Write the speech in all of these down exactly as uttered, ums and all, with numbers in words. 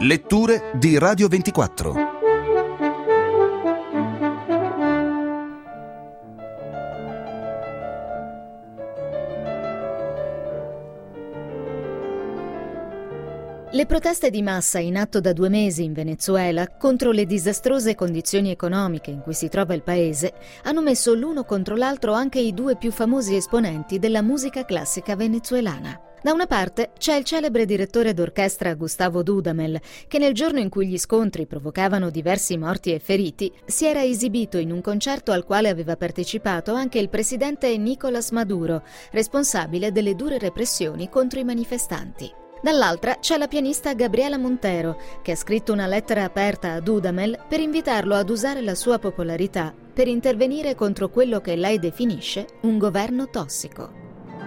Letture di Radio ventiquattro. Le proteste di massa in atto da due mesi in Venezuela contro le disastrose condizioni economiche in cui si trova il paese hanno messo l'uno contro l'altro anche i due più famosi esponenti della musica classica venezuelana. Da una parte c'è il celebre direttore d'orchestra Gustavo Dudamel, che nel giorno in cui gli scontri provocavano diversi morti e feriti, si era esibito in un concerto al quale aveva partecipato anche il presidente Nicolás Maduro, responsabile delle dure repressioni contro i manifestanti. Dall'altra c'è la pianista Gabriela Montero, che ha scritto una lettera aperta a Dudamel per invitarlo ad usare la sua popolarità per intervenire contro quello che lei definisce un governo tossico.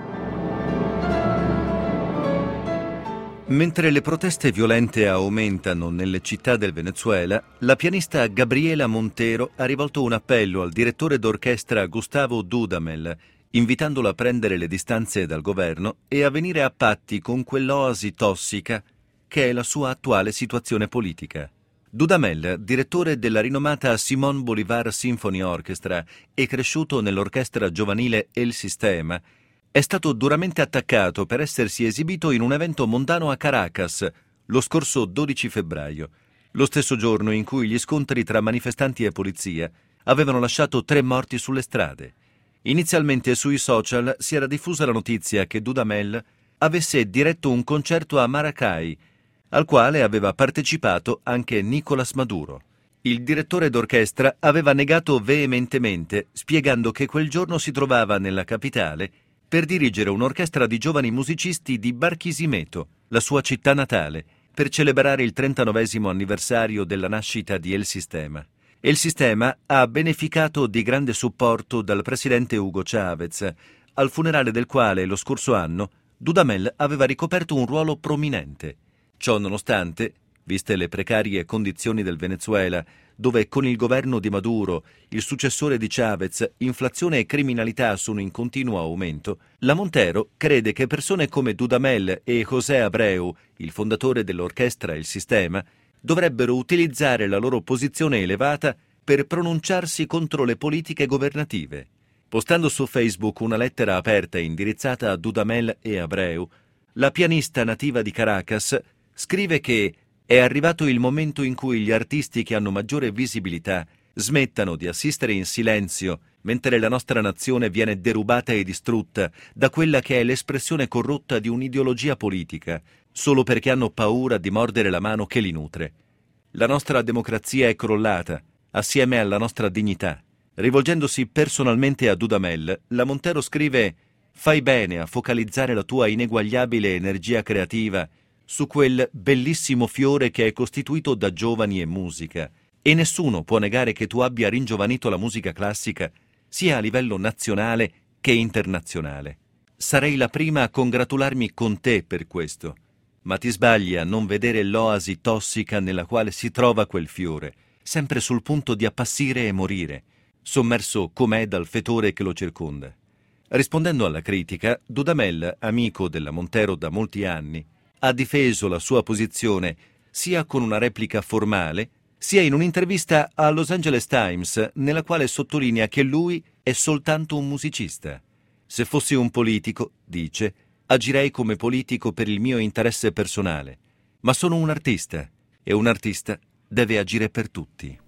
Mentre le proteste violente aumentano nelle città del Venezuela, la pianista Gabriela Montero ha rivolto un appello al direttore d'orchestra Gustavo Dudamel, invitandolo a prendere le distanze dal governo e a venire a patti con quell'oasi tossica che è la sua attuale situazione politica. Dudamel, direttore della rinomata Simón Bolívar Symphony Orchestra e cresciuto nell'orchestra giovanile El Sistema, è stato duramente attaccato per essersi esibito in un evento mondano a Caracas lo scorso dodici febbraio, lo stesso giorno in cui gli scontri tra manifestanti e polizia avevano lasciato tre morti sulle strade. Inizialmente sui social si era diffusa la notizia che Dudamel avesse diretto un concerto a Maracay, al quale aveva partecipato anche Nicolás Maduro. Il direttore d'orchestra aveva negato veementemente, spiegando che quel giorno si trovava nella capitale per dirigere un'orchestra di giovani musicisti di Barquisimeto, la sua città natale, per celebrare il trentanovesimo anniversario della nascita di El Sistema. El Sistema ha beneficato di grande supporto dal presidente Hugo Chávez, al funerale del quale lo scorso anno Dudamel aveva ricoperto un ruolo prominente. Ciò nonostante, viste le precarie condizioni del Venezuela, dove con il governo di Maduro, il successore di Chávez, inflazione e criminalità sono in continuo aumento, la Montero crede che persone come Dudamel e José Abreu, il fondatore dell'orchestra El Sistema, dovrebbero utilizzare la loro posizione elevata per pronunciarsi contro le politiche governative. Postando su Facebook una lettera aperta indirizzata a Dudamel e Abreu, la pianista nativa di Caracas scrive che è arrivato il momento in cui gli artisti che hanno maggiore visibilità smettano di assistere in silenzio mentre la nostra nazione viene derubata e distrutta da quella che è l'espressione corrotta di un'ideologia politica, solo perché hanno paura di mordere la mano che li nutre. La nostra democrazia è crollata, assieme alla nostra dignità. Rivolgendosi personalmente a Dudamel, la Montero scrive: «Fai bene a focalizzare la tua ineguagliabile energia creativa su quel bellissimo fiore che è costituito da giovani e musica, e nessuno può negare che tu abbia ringiovanito la musica classica, sia a livello nazionale che internazionale. Sarei la prima a congratularmi con te per questo, ma ti sbagli a non vedere l'oasi tossica nella quale si trova quel fiore, sempre sul punto di appassire e morire, sommerso com'è dal fetore che lo circonda». Rispondendo alla critica, Dudamel, amico della Montero da molti anni, ha difeso la sua posizione sia con una replica formale, sia in un'intervista a Los Angeles Times, nella quale sottolinea che lui è soltanto un musicista. «Se fossi un politico», dice, «agirei come politico per il mio interesse personale, ma sono un artista e un artista deve agire per tutti».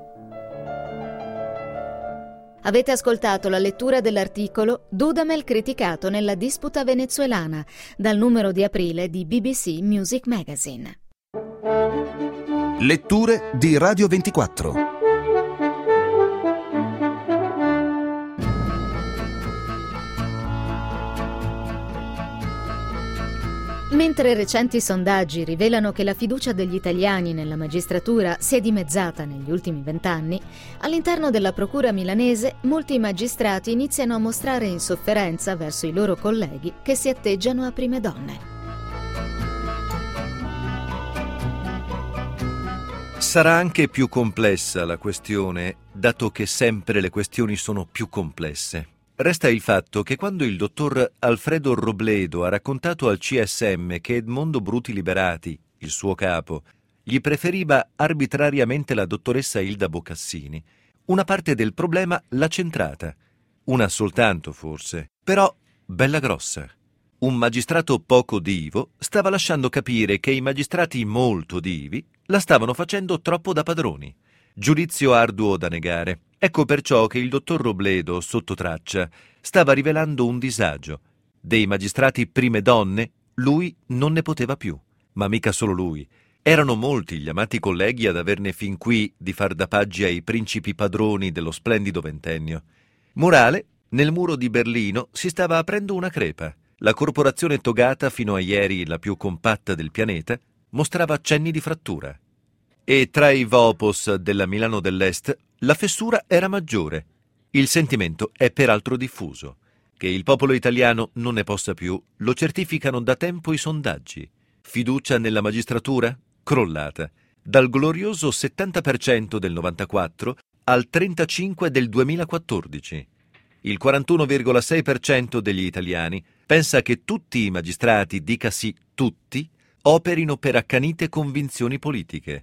Avete ascoltato la lettura dell'articolo Dudamel criticato nella disputa venezuelana, dal numero di aprile di B B C Music Magazine. Letture di Radio ventiquattro. Mentre recenti sondaggi rivelano che la fiducia degli italiani nella magistratura si è dimezzata negli ultimi vent'anni, all'interno della procura milanese molti magistrati iniziano a mostrare insofferenza verso i loro colleghi che si atteggiano a prime donne. Sarà anche più complessa la questione, dato che sempre le questioni sono più complesse. Resta il fatto che quando il dottor Alfredo Robledo ha raccontato al C S M che Edmondo Bruti Liberati, il suo capo, gli preferiva arbitrariamente la dottoressa Ilda Boccassini. Una parte del problema l'ha centrata. Una soltanto, forse, però bella grossa. Un magistrato poco divo stava lasciando capire che i magistrati molto divi la stavano facendo troppo da padroni. Giudizio arduo da negare. Ecco perciò che il dottor Robledo, sotto traccia, stava rivelando un disagio. Dei magistrati prime donne, lui non ne poteva più. Ma mica solo lui. Erano molti gli amati colleghi ad averne fin qui di far da paggi ai principi padroni dello splendido ventennio. Morale, nel muro di Berlino si stava aprendo una crepa. La corporazione togata, fino a ieri la più compatta del pianeta, mostrava accenni di frattura. E tra i Vopos della Milano dell'Est la fessura era maggiore. Il sentimento è peraltro diffuso. Che il popolo italiano non ne possa più lo certificano da tempo i sondaggi. Fiducia nella magistratura? Crollata. Dal glorioso settanta per cento del novantaquattro al trentacinque per cento del duemilaquattordici. Il quarantuno virgola sei per cento degli italiani pensa che tutti i magistrati, dicasi tutti, operino per accanite convinzioni politiche.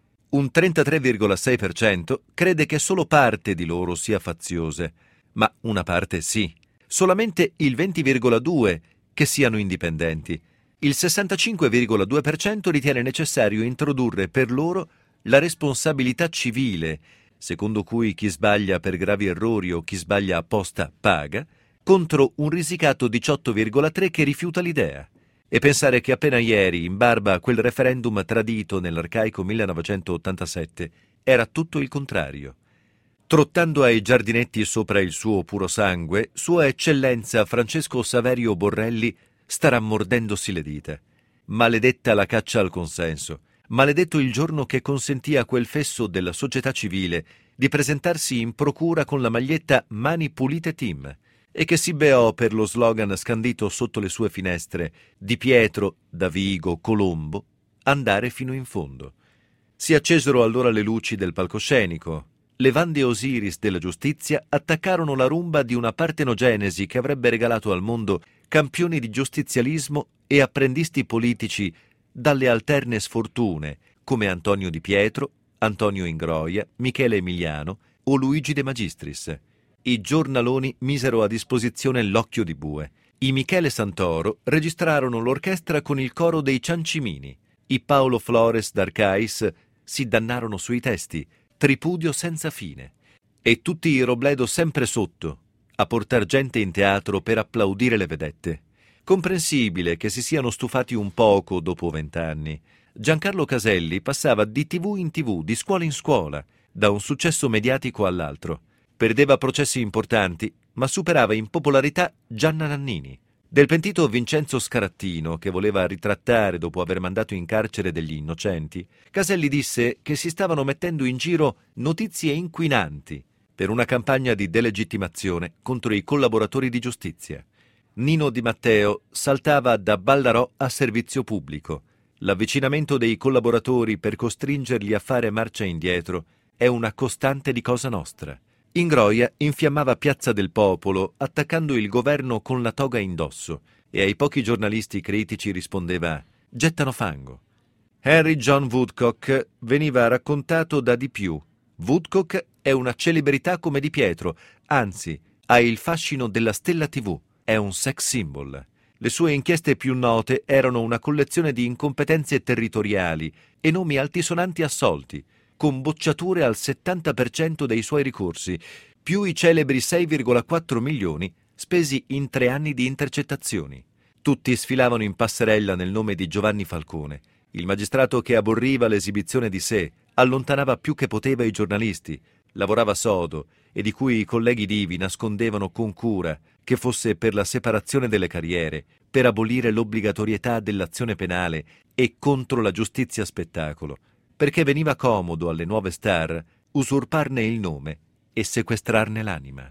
Un trentatré virgola sei per cento crede che solo parte di loro sia faziosa, ma una parte sì. Solamente il venti virgola due per cento che siano indipendenti. Il sessantacinque virgola due per cento ritiene necessario introdurre per loro la responsabilità civile, secondo cui chi sbaglia per gravi errori o chi sbaglia apposta paga, contro un risicato diciotto virgola tre per cento che rifiuta l'idea. E pensare che appena ieri, in barba a quel referendum tradito nell'arcaico millenovecentottantasette, era tutto il contrario. Trottando ai giardinetti sopra il suo puro sangue, Sua Eccellenza Francesco Saverio Borrelli starà mordendosi le dita. Maledetta la caccia al consenso. Maledetto il giorno che consentì a quel fesso della società civile di presentarsi in procura con la maglietta Mani Pulite Team e che si beò per lo slogan scandito sotto le sue finestre Di Pietro, Davigo, Colombo, andare fino in fondo. Si accesero allora le luci del palcoscenico. Le Vande Osiris della giustizia attaccarono la rumba di una partenogenesi che avrebbe regalato al mondo campioni di giustizialismo e apprendisti politici dalle alterne sfortune come Antonio Di Pietro, Antonio Ingroia, Michele Emiliano o Luigi De Magistris. I giornaloni misero a disposizione l'occhio di bue. I Michele Santoro registrarono l'orchestra con il coro dei Ciancimini. I Paolo Flores d'Arcais si dannarono sui testi, tripudio senza fine. E tutti i Robledo sempre sotto, a portar gente in teatro per applaudire le vedette. Comprensibile che si siano stufati un poco dopo vent'anni. Giancarlo Caselli passava di tivù in tivù, di scuola in scuola, da un successo mediatico all'altro. Perdeva processi importanti, ma superava in popolarità Gianna Nannini. Del pentito Vincenzo Scarattino, che voleva ritrattare dopo aver mandato in carcere degli innocenti, Caselli disse che si stavano mettendo in giro notizie inquinanti per una campagna di delegittimazione contro i collaboratori di giustizia. Nino Di Matteo saltava da Ballarò a servizio pubblico. L'avvicinamento dei collaboratori per costringerli a fare marcia indietro è una costante di Cosa Nostra. Ingroia infiammava Piazza del Popolo attaccando il governo con la toga indosso e ai pochi giornalisti critici rispondeva «gettano fango». Henry John Woodcock veniva raccontato da di più. Woodcock è una celebrità come Di Pietro, anzi ha il fascino della stella tivù, è un sex symbol. Le sue inchieste più note erano una collezione di incompetenze territoriali e nomi altisonanti assolti, con bocciature al settanta per cento dei suoi ricorsi, più i celebri sei virgola quattro milioni spesi in tre anni di intercettazioni. Tutti sfilavano in passerella nel nome di Giovanni Falcone, il magistrato che aborriva l'esibizione di sé, allontanava più che poteva i giornalisti, lavorava sodo e di cui i colleghi divi nascondevano con cura che fosse per la separazione delle carriere, per abolire l'obbligatorietà dell'azione penale e contro la giustizia spettacolo, perché veniva comodo alle nuove star usurparne il nome e sequestrarne l'anima.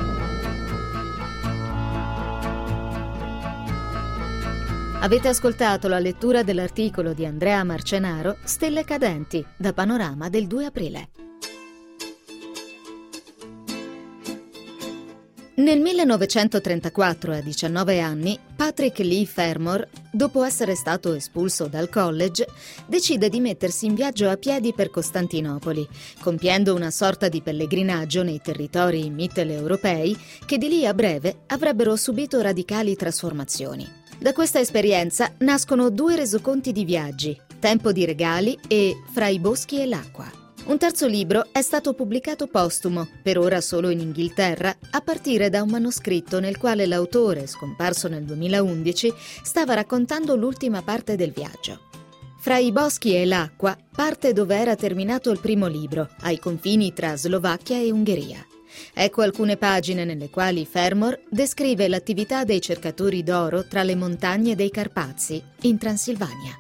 Avete ascoltato la lettura dell'articolo di Andrea Marcenaro Stelle cadenti, da Panorama del due aprile. Nel millenovecentotrentaquattro, a diciannove anni, Patrick Leigh Fermor, dopo essere stato espulso dal college, decide di mettersi in viaggio a piedi per Costantinopoli, compiendo una sorta di pellegrinaggio nei territori mitteleuropei che di lì a breve avrebbero subito radicali trasformazioni. Da questa esperienza nascono due resoconti di viaggi, Tempo di regali e Fra i boschi e l'acqua. Un terzo libro è stato pubblicato postumo, per ora solo in Inghilterra, a partire da un manoscritto nel quale l'autore, scomparso nel duemilaundici, stava raccontando l'ultima parte del viaggio. Fra i boschi e l'acqua parte dove era terminato il primo libro, ai confini tra Slovacchia e Ungheria. Ecco alcune pagine nelle quali Fermor descrive l'attività dei cercatori d'oro tra le montagne dei Carpazi, in Transilvania.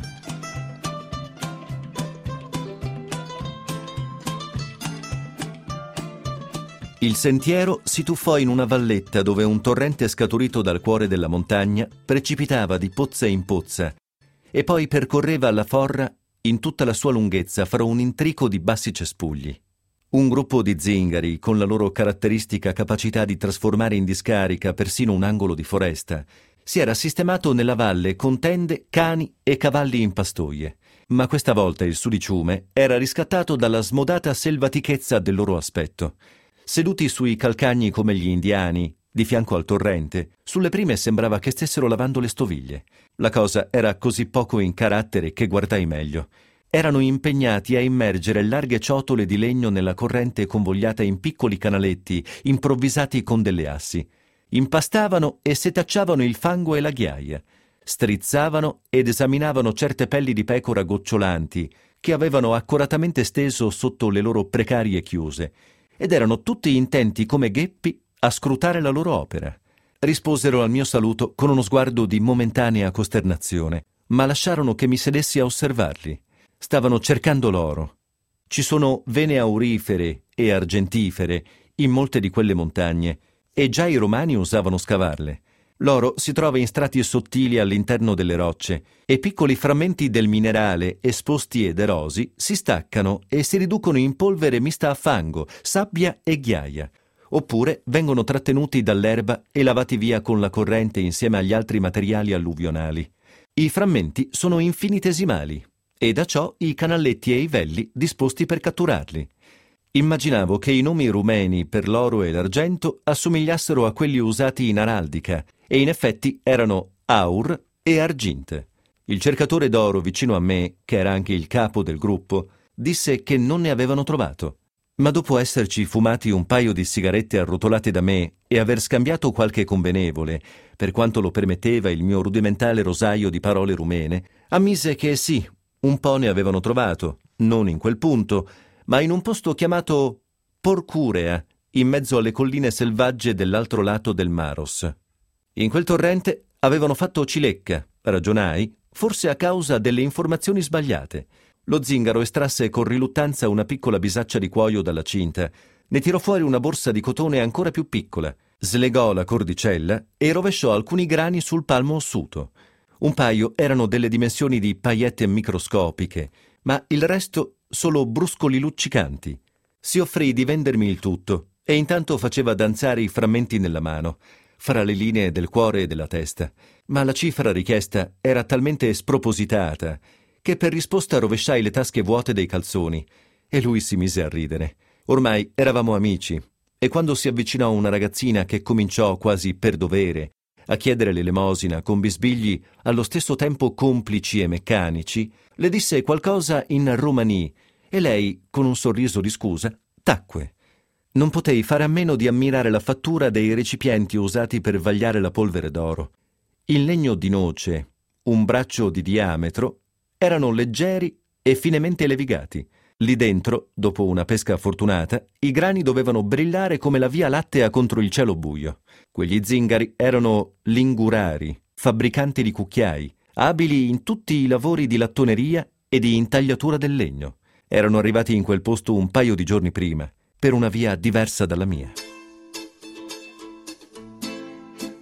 Il sentiero si tuffò in una valletta dove un torrente scaturito dal cuore della montagna precipitava di pozza in pozza e poi percorreva la forra in tutta la sua lunghezza fra un intrico di bassi cespugli. Un gruppo di zingari, con la loro caratteristica capacità di trasformare in discarica persino un angolo di foresta, si era sistemato nella valle con tende, cani e cavalli in pastoie. Ma questa volta il sudiciume era riscattato dalla smodata selvatichezza del loro aspetto. Seduti sui calcagni come gli indiani, di fianco al torrente, sulle prime sembrava che stessero lavando le stoviglie. La cosa era così poco in carattere che guardai meglio. Erano impegnati a immergere larghe ciotole di legno nella corrente convogliata in piccoli canaletti improvvisati con delle assi. Impastavano e setacciavano il fango e la ghiaia. Strizzavano ed esaminavano certe pelli di pecora gocciolanti che avevano accuratamente steso sotto le loro precarie chiuse, ed erano tutti intenti come gheppi a scrutare la loro opera. Risposero al mio saluto con uno sguardo di momentanea costernazione, ma lasciarono che mi sedessi a osservarli. Stavano cercando l'oro. Ci sono vene aurifere e argentifere in molte di quelle montagne, e già i romani usavano scavarle. L'oro si trova in strati sottili all'interno delle rocce e piccoli frammenti del minerale esposti ed erosi si staccano e si riducono in polvere mista a fango, sabbia e ghiaia, oppure vengono trattenuti dall'erba e lavati via con la corrente insieme agli altri materiali alluvionali. I frammenti sono infinitesimali e da ciò i canalletti e i velli disposti per catturarli. Immaginavo che i nomi rumeni per l'oro e l'argento assomigliassero a quelli usati in araldica, e in effetti erano aur e argint. Il cercatore d'oro vicino a me, che era anche il capo del gruppo, disse che non ne avevano trovato. Ma dopo esserci fumati un paio di sigarette arrotolate da me e aver scambiato qualche convenevole, per quanto lo permetteva il mio rudimentale rosaio di parole rumene, ammise che sì, un po' ne avevano trovato, non in quel punto, ma in un posto chiamato Porcurea, in mezzo alle colline selvagge dell'altro lato del Maros. In quel torrente avevano fatto cilecca, ragionai, forse a causa delle informazioni sbagliate. Lo zingaro estrasse con riluttanza una piccola bisaccia di cuoio dalla cinta, ne tirò fuori una borsa di cotone ancora più piccola, slegò la cordicella e rovesciò alcuni grani sul palmo ossuto. Un paio erano delle dimensioni di paillette microscopiche, ma il resto solo bruscoli luccicanti. Si offrì di vendermi il tutto e intanto faceva danzare i frammenti nella mano, fra le linee del cuore e della testa, ma la cifra richiesta era talmente spropositata che per risposta rovesciai le tasche vuote dei calzoni e lui si mise a ridere. Ormai eravamo amici e quando si avvicinò una ragazzina che cominciò quasi per dovere a chiedere l'elemosina con bisbigli allo stesso tempo complici e meccanici, le disse qualcosa in romani e lei, con un sorriso di scusa, tacque. Non potei fare a meno di ammirare la fattura dei recipienti usati per vagliare la polvere d'oro. In legno di noce, un braccio di diametro, erano leggeri e finemente levigati. Lì dentro, dopo una pesca fortunata, i grani dovevano brillare come la via lattea contro il cielo buio. Quegli zingari erano lingurari, fabbricanti di cucchiai, abili in tutti i lavori di lattoneria e di intagliatura del legno. Erano arrivati in quel posto un paio di giorni prima, per una via diversa dalla mia.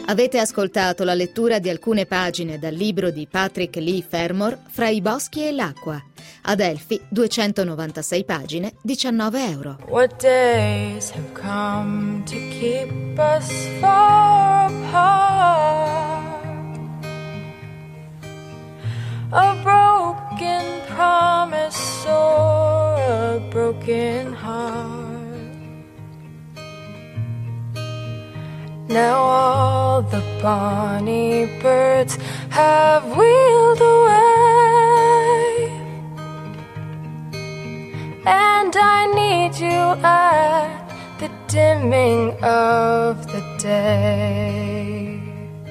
Avete ascoltato la lettura di alcune pagine dal libro di Patrick Leigh Fermor, Fra i boschi e l'acqua. Adelphi, duecentonovantasei pagine, diciannove euro. What days have come to keep us far apart? A broken promise or a broken heart. Now all the bonny birds have wheeled away, and I need you at the dimming of the day.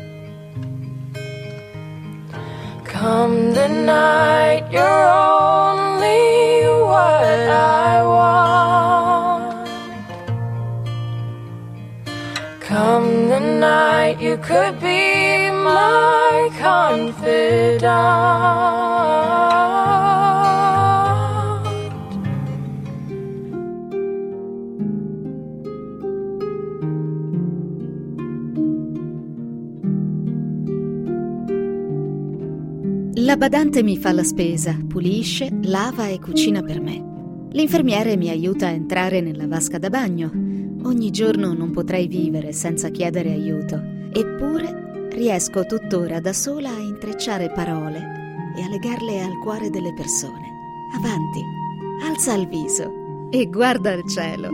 Come the night, you're only what I want. Come the night, you could be my confidant. La badante mi fa la spesa, pulisce, lava e cucina per me. L'infermiere mi aiuta a entrare nella vasca da bagno. Ogni giorno non potrei vivere senza chiedere aiuto. Eppure riesco tuttora da sola a intrecciare parole e a legarle al cuore delle persone. Avanti, alza il viso e guarda il cielo.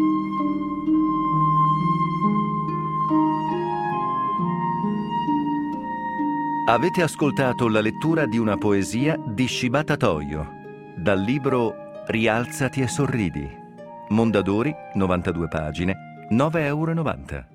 Avete ascoltato la lettura di una poesia di Shibata Toyo dal libro Rialzati e sorridi. Mondadori, novantadue pagine, nove e novanta euro.